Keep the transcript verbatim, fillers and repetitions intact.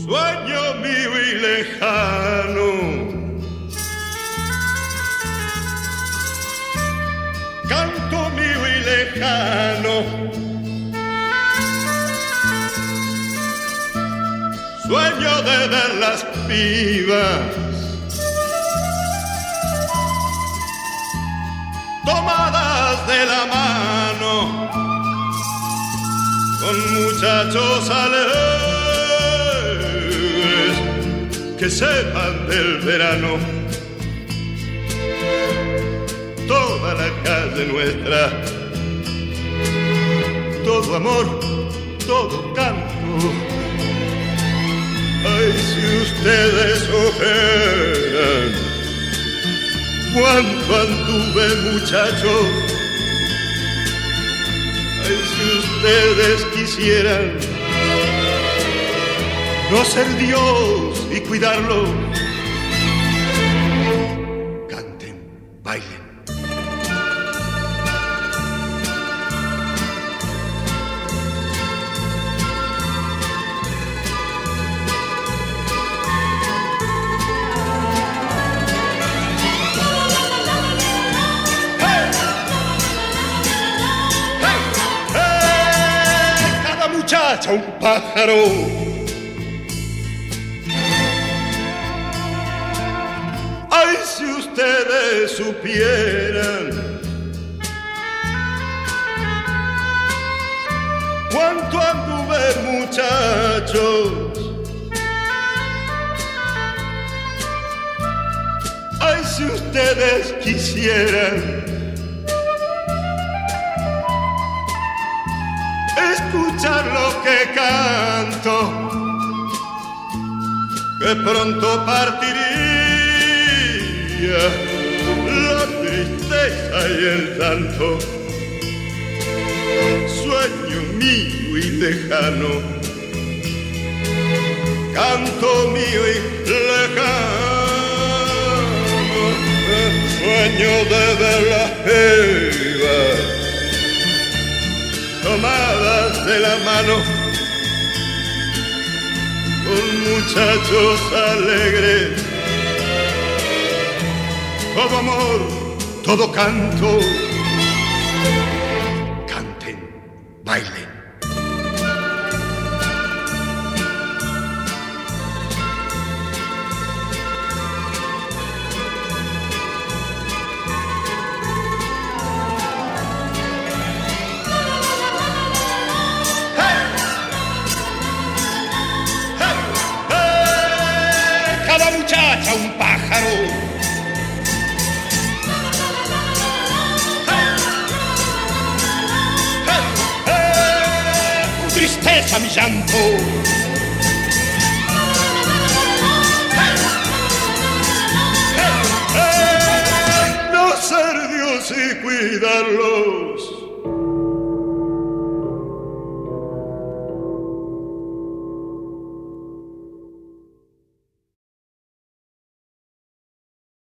sueño mío y lejano, canto mío y lejano, sueño de ver las pibas tomadas de la mano con muchachos alegres que sepan del verano. Toda la calle nuestra, todo amor, todo canto. Ay, si ustedes ojeran cuánto anduve, muchachos. Ay, si ustedes quisieran no ser Dios y cuidarlo, canten, bailen. Un pájaro, ay, si ustedes supieran cuánto anduve, muchachos. Ay, si ustedes quisieran escuchar lo que canto, que pronto partiría la tristeza y el llanto. Sueño mío y lejano, canto mío y lejano, sueño de ver las pibas tomadas de la mano con muchachos alegres. Todo amor, todo canto. Canten, bailen. Muchacha, un pájaro, tu tristeza, mi llanto, no ser Dios y cuidarlos.